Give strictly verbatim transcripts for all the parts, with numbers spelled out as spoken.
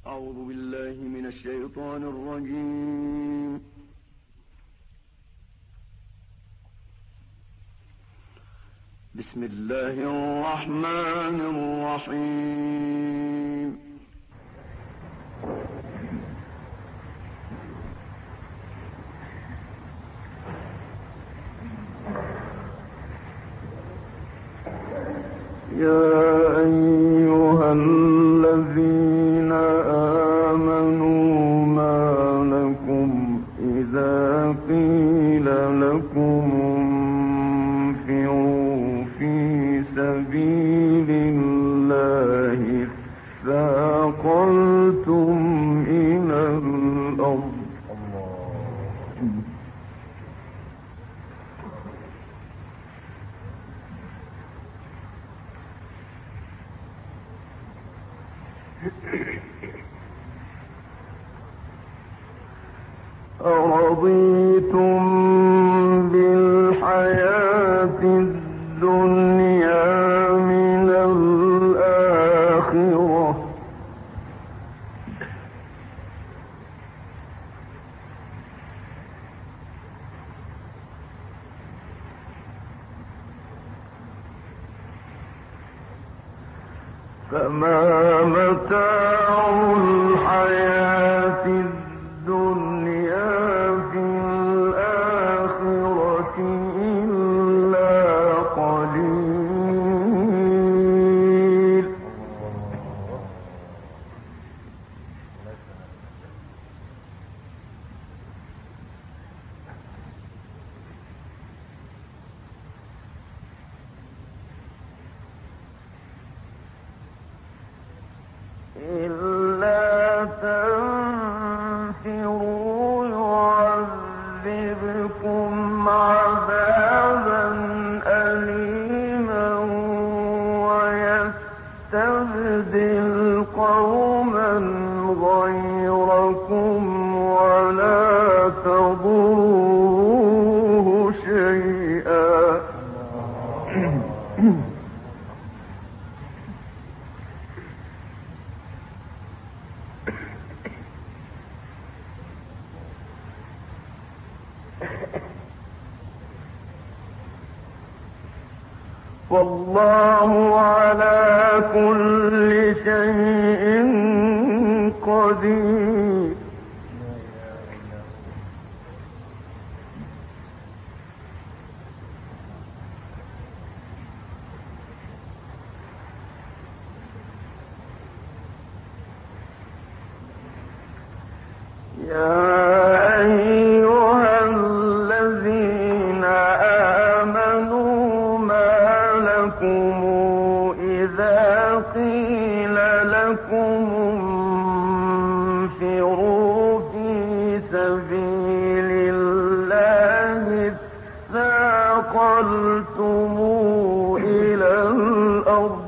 أعوذ بالله من الشيطان الرجيم. بسم الله الرحمن الرحيم. يا أيها الذين آمنوا ما لكم إذا قيل لكم انفروا في سبيل الله اثاقلتم إلى الأرض أرضيتم بالحياة الدنيا من الآخرة فما متاع الحياة الدنيا في الآخرة إلا قليل. إلا تنفروا يعذبكم عذابا أليما ويستبدل قوما غيركم ولا تضروه شيئا. والله على كل شيء قدير. يا أيها الذين آمنوا ما لكم إذا قيل لكم انفروا في سبيل الله اثاقلتم إلى الأرض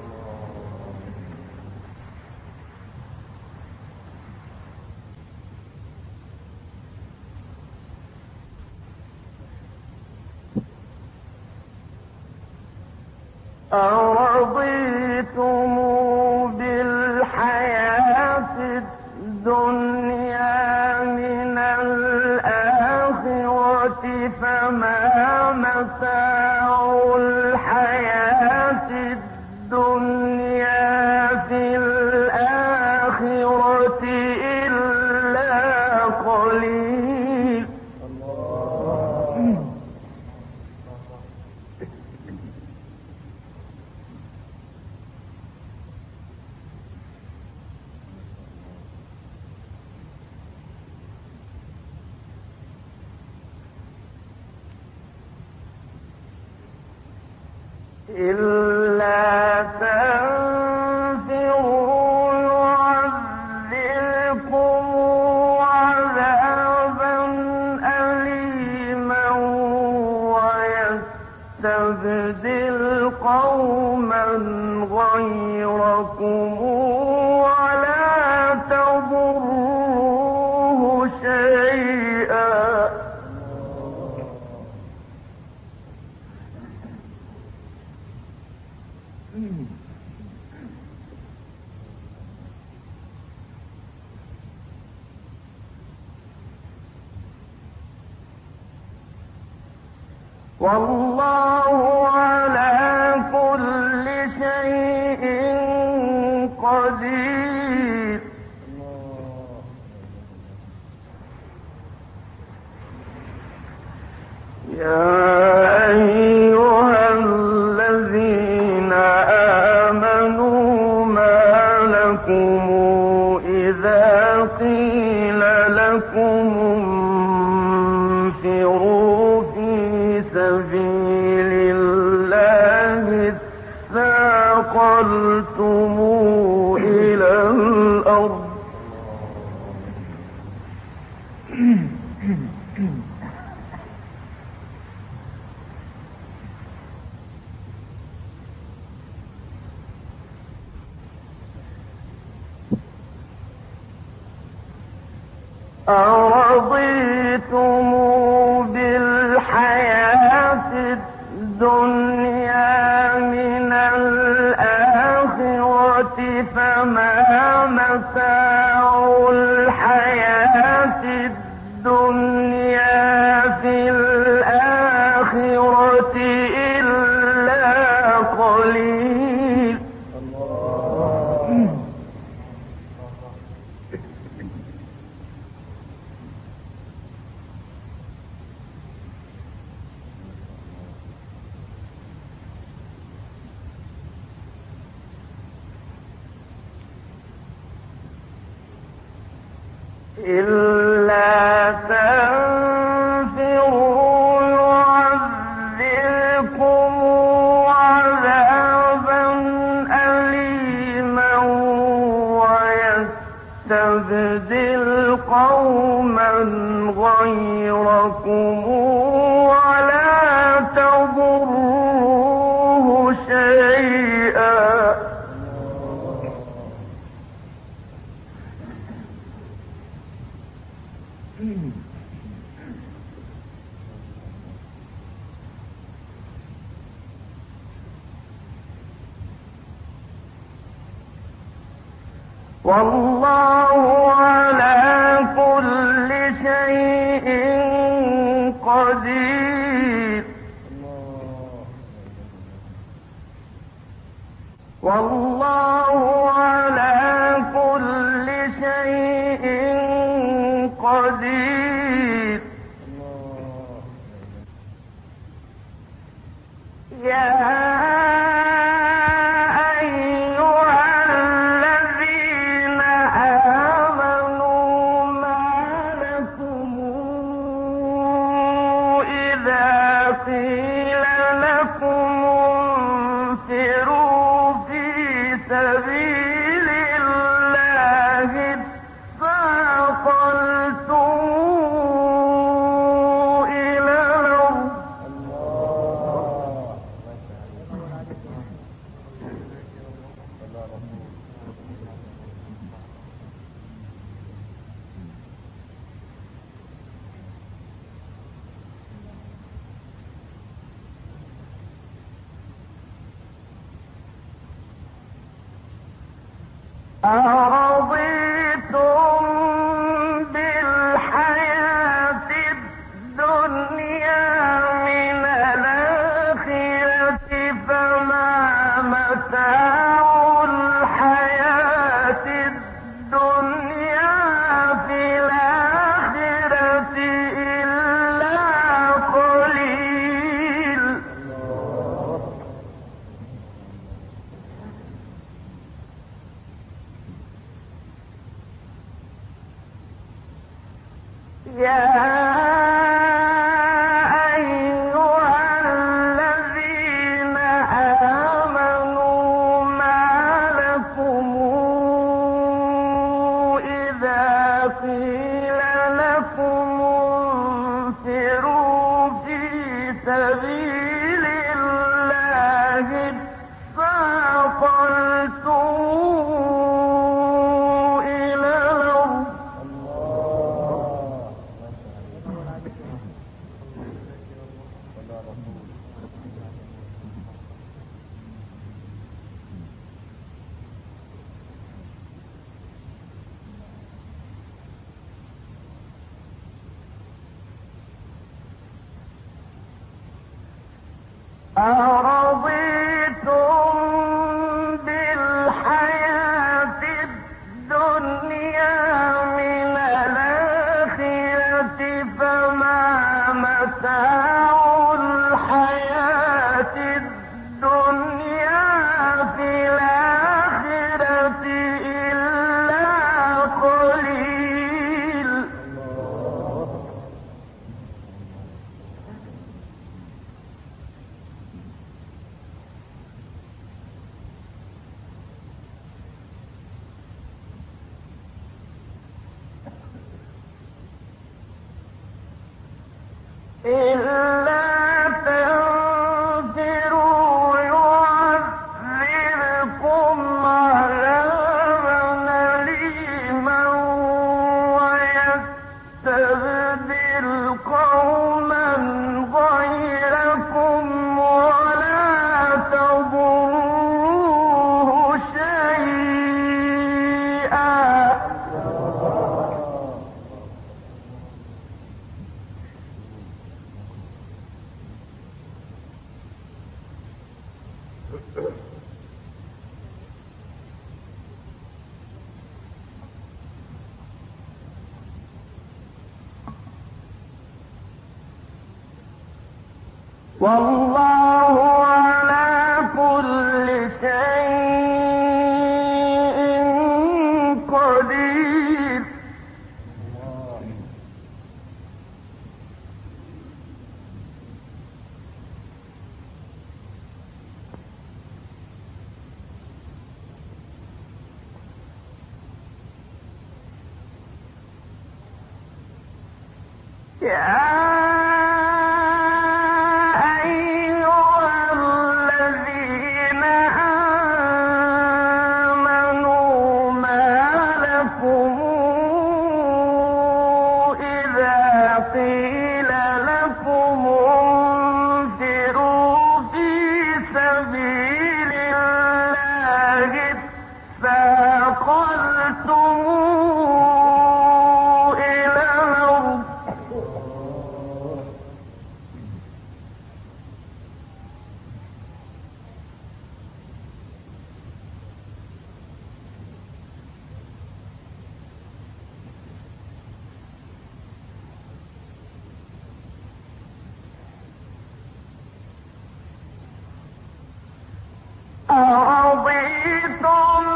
أرضيتم بالحياة الدنيا من الآخرة فما متاع الحياة الدنيا في الآخرة إلا قليل. إلا تنفروا يعذبكم عذابا أليما ويستبدل قوما غيركم ولا تضروه شيئا. والله على كل شيء قدير. يا أيها الذين آمنوا ما لكم إذا قيل لكم انفروا في سبيل الله اثاقلتم إلى الأرض أرضيتم بالحياة الدنيا من الآخرة فما متاع الحياة الدنيا في الآخرة إلا قليل. إلا تنفروا يعذبكم عذابا أليما ويستبدل قوما غيركم ولا تضروه شيئا. والله على كل شيء قدير. والله على كل شيء قدير. يا أرضيتم بالحياة الدنيا من الآخرة فما متاع الحياة الدنيا في الآخرة إلا قليل. يا أيها الذين آمنوا ما لكم إذا قيل لكم انفروا في سبيل الله اثاقلتم إلى الأرض والله على كل شيء قدير. يا أرضيتم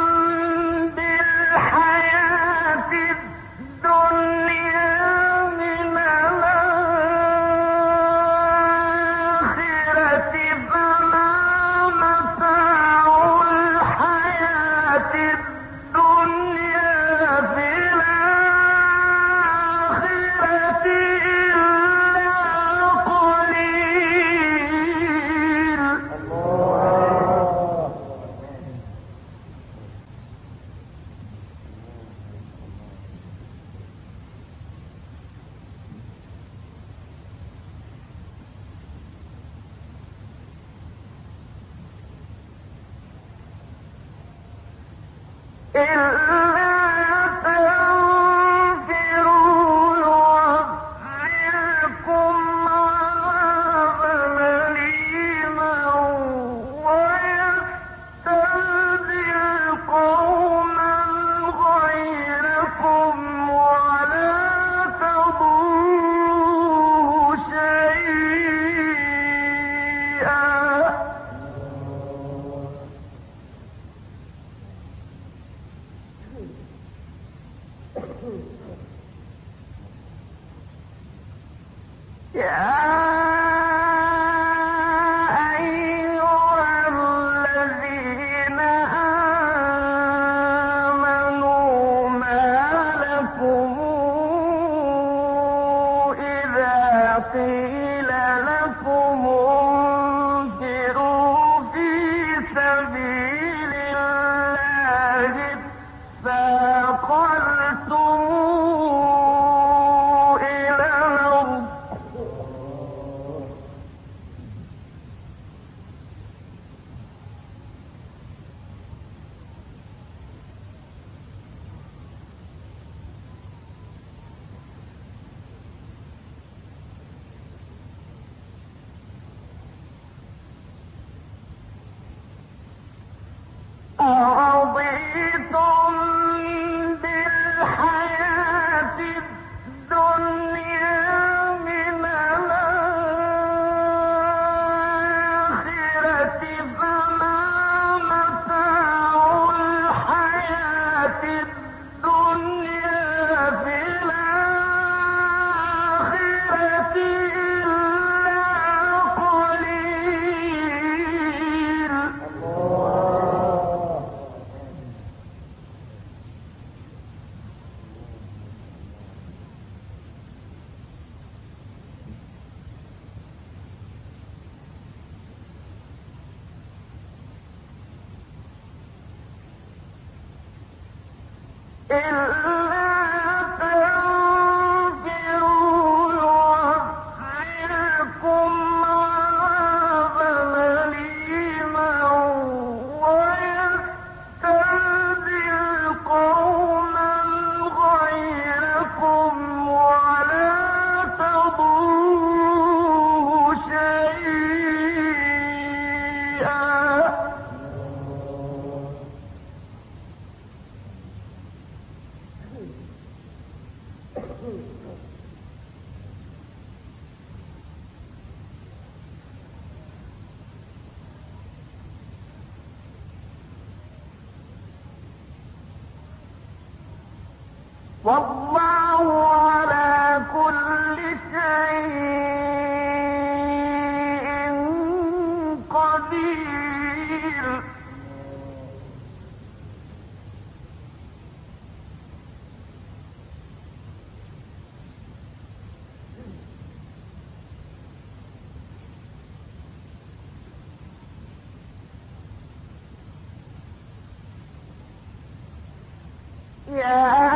بالحياة الدنيا من الآخرة فما متاع الحياة الدنيا في الآخرة إلا قليل. والله على كل شيء قدير. يا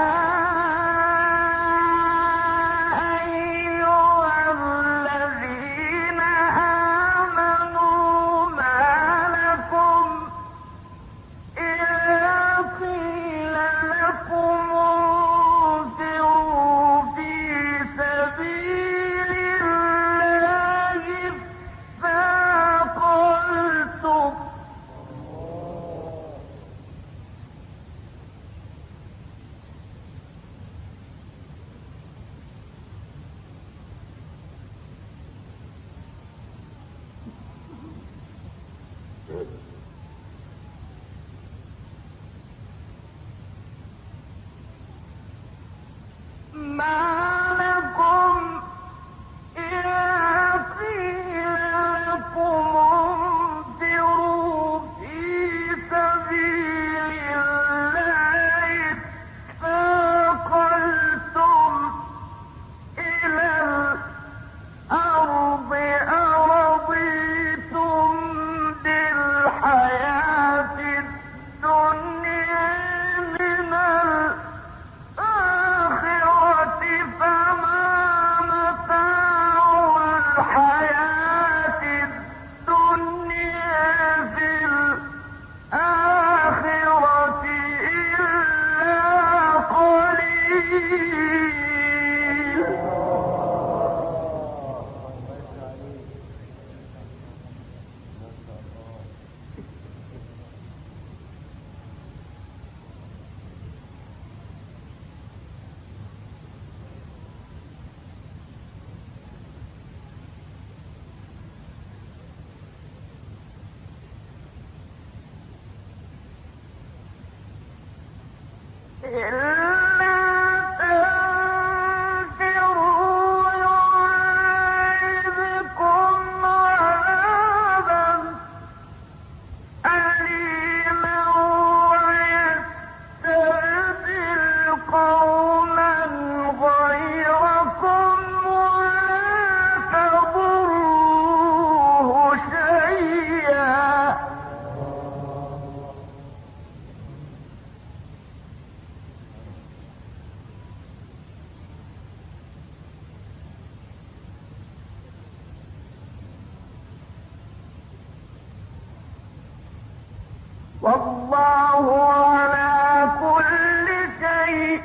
والله على كل شيء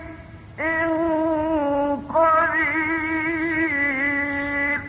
قدير.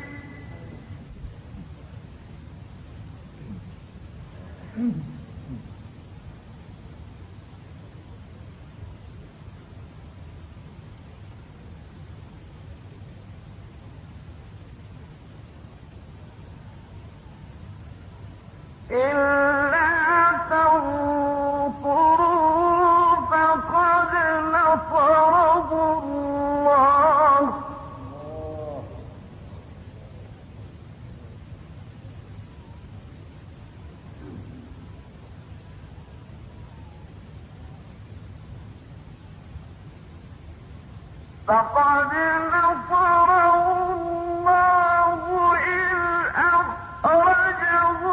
فقد نصره الله إذ أخرجه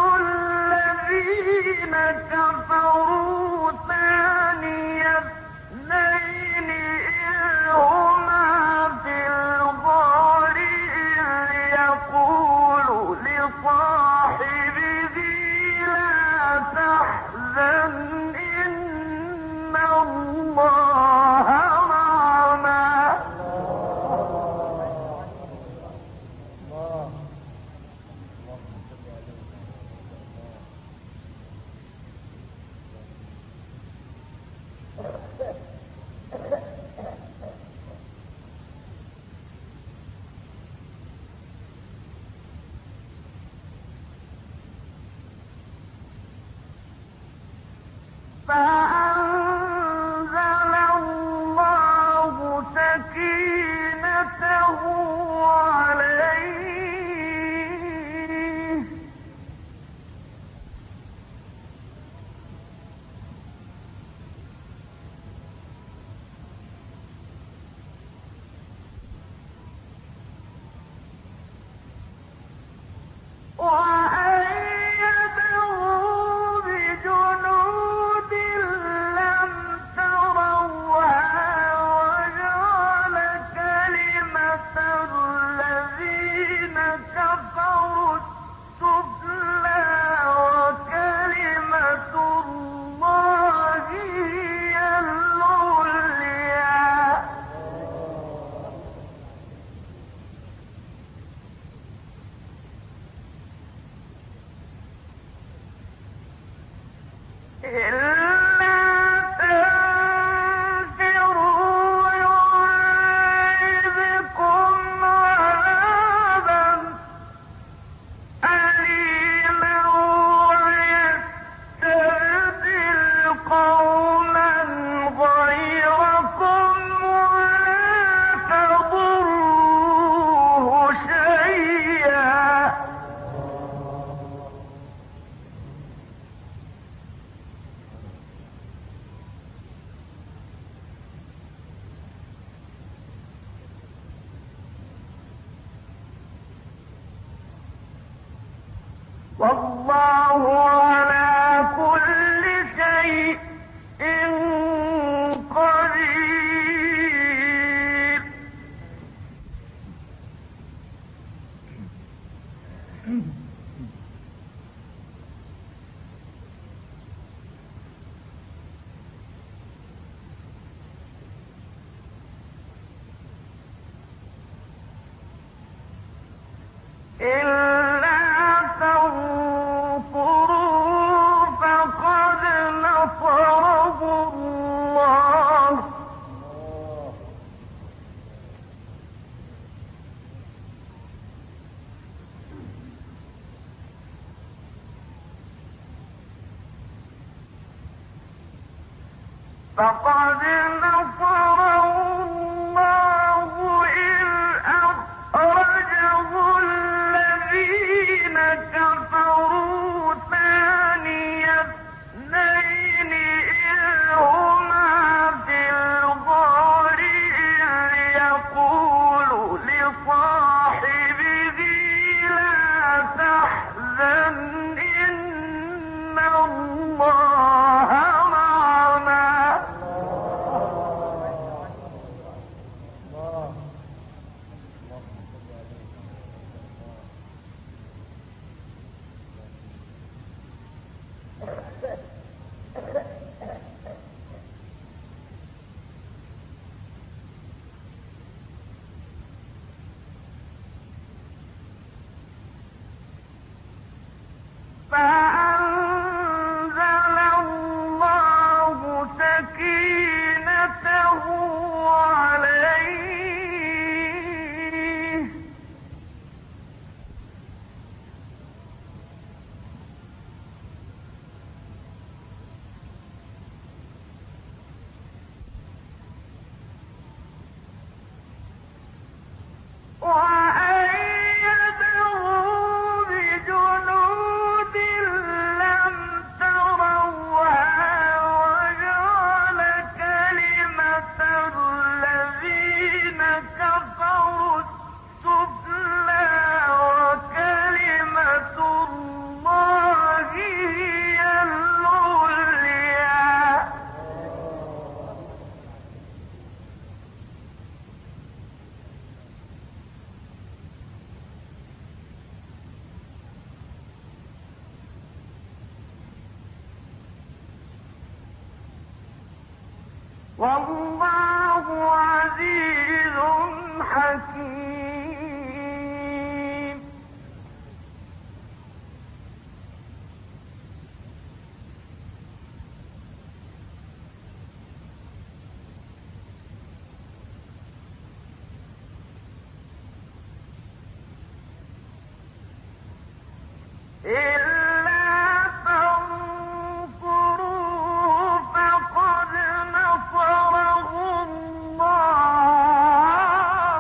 الذين كفروا ثاني اثنين والله على كل شيء قدير. إلا تنصروا فقد نصره الله فقد نصره الله إذ أخرجه الذين كفروا ثاني اثنين إذ هما في الغار إذ يقول لصاحبه لا تحزن إن الله معنا. فأنزل الله سكينته عليه وأيده بجنود لم تروها وجعل كلمة الذين كفروا السفلى وكلمة الله هي العليا. والله عزيز حكيم. إلا تنصروه فقد نصره الله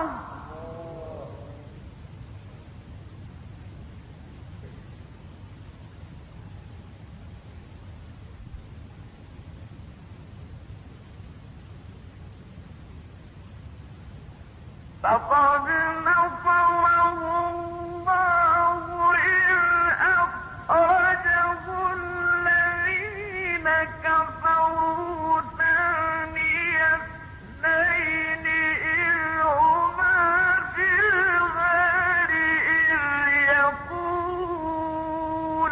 فقد نصره الله إذ أخرجه الذين كفروا ثاني اثنين إذ هما في الغار إذ يقول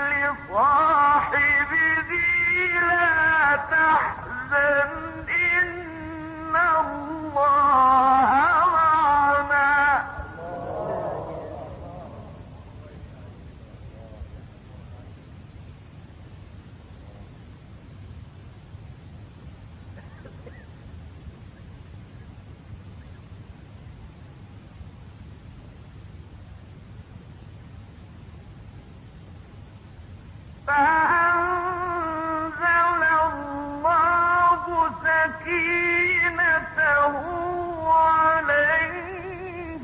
لصاحبه لا تحزن إن الله معنا. فأنزل الله سكينته عليه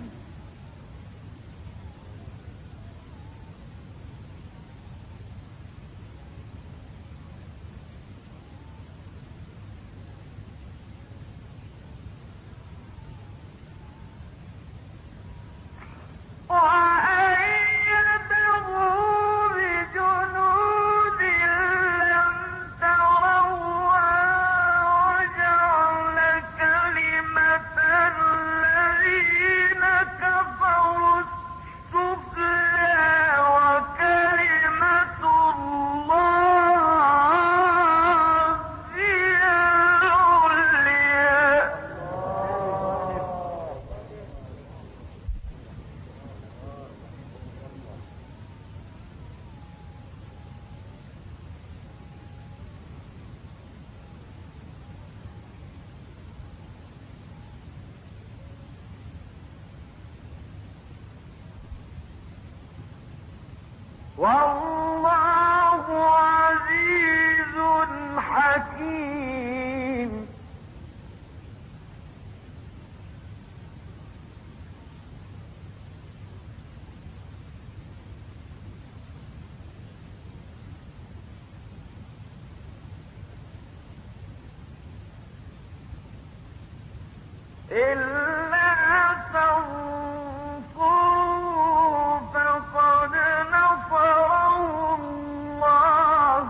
وأيده والله عزيز حكيم. إلا تنصروا فقد نصره الله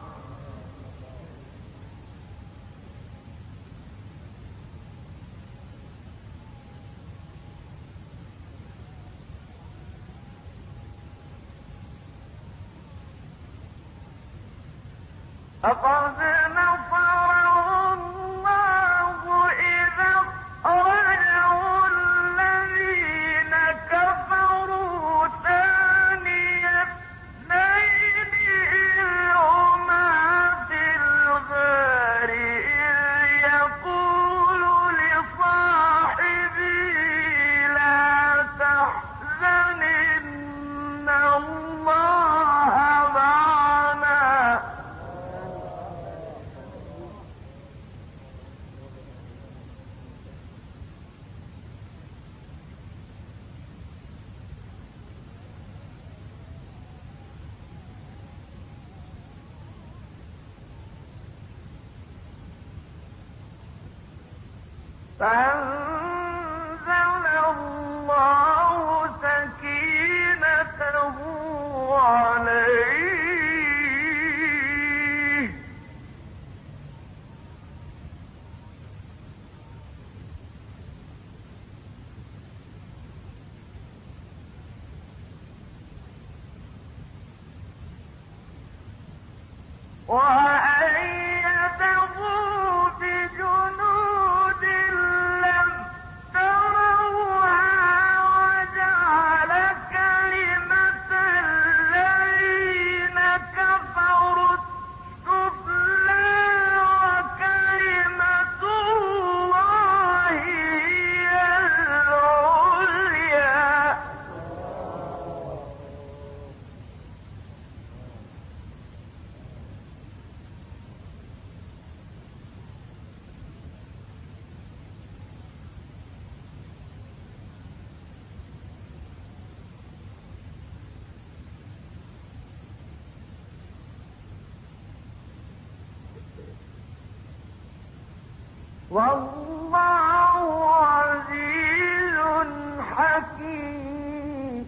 فقد نصره الله إذا أخرجه الذين كفروا ثاني اثنين إذ هما في الغار إذ يقول لصاحبه لا تحزن إن الله معنا. فأنزل الله سكينته عليه وأيده بجنود لم تروها وجعل كلمة الذين كفروا السفلى وكلمة الله هي العليا. والله عزيز حكيم.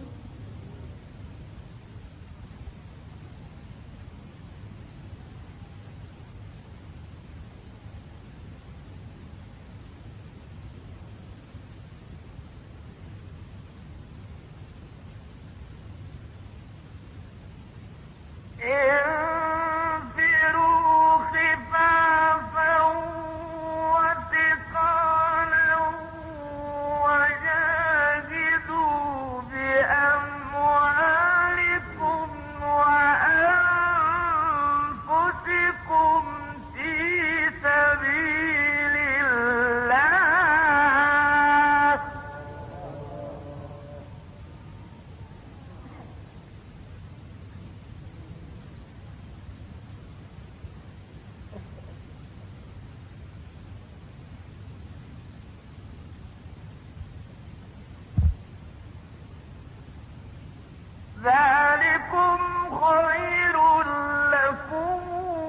انفروا خفافا وثقالا وجاهدوا بأموالكم وأنفسكم في سبيل الله. ذلكم خير لكم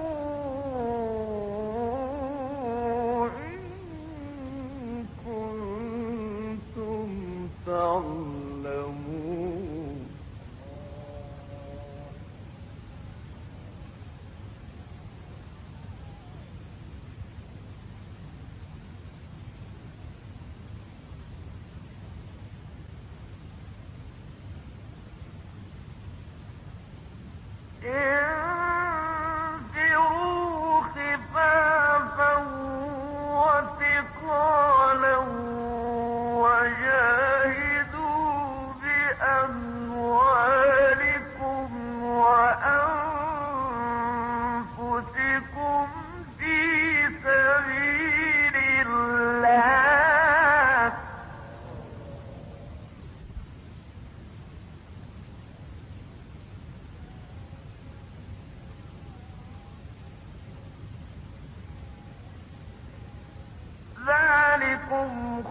إن كنتم تعلمون. انفروا خفافا وثقالا وجاهدوا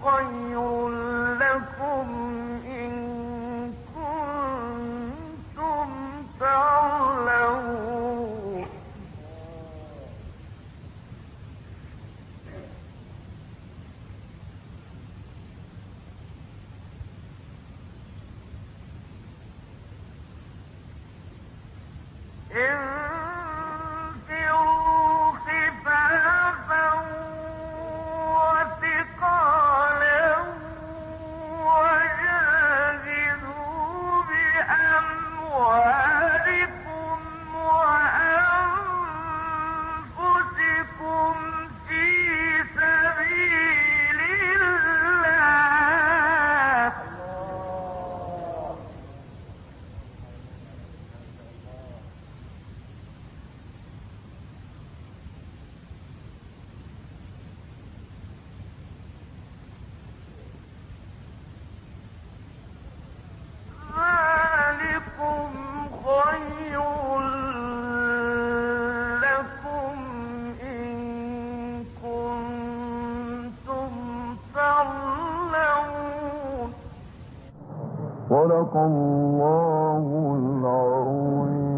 خير لكم إن كنتم تعلمون انفروا خفافا وثقالا وجاهدوا بأموالكم وأنفسكم في سبيل الله ذلكم خير لكم إن كنتم تعلمون صدق الله العظيم.